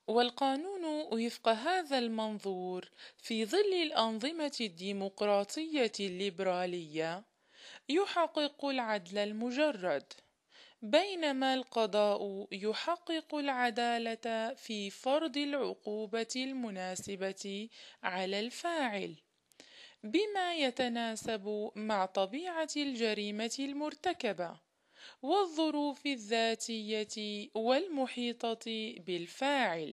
والقانون وفق هذا المنظور في ظل الأنظمة الديمقراطية الليبرالية يحقق العدل المجرد، بينما القضاء يحقق العدالة في فرض العقوبة المناسبة على الفاعل، بما يتناسب مع طبيعة الجريمة المرتكبة والظروف الذاتية والمحيطة بالفاعل.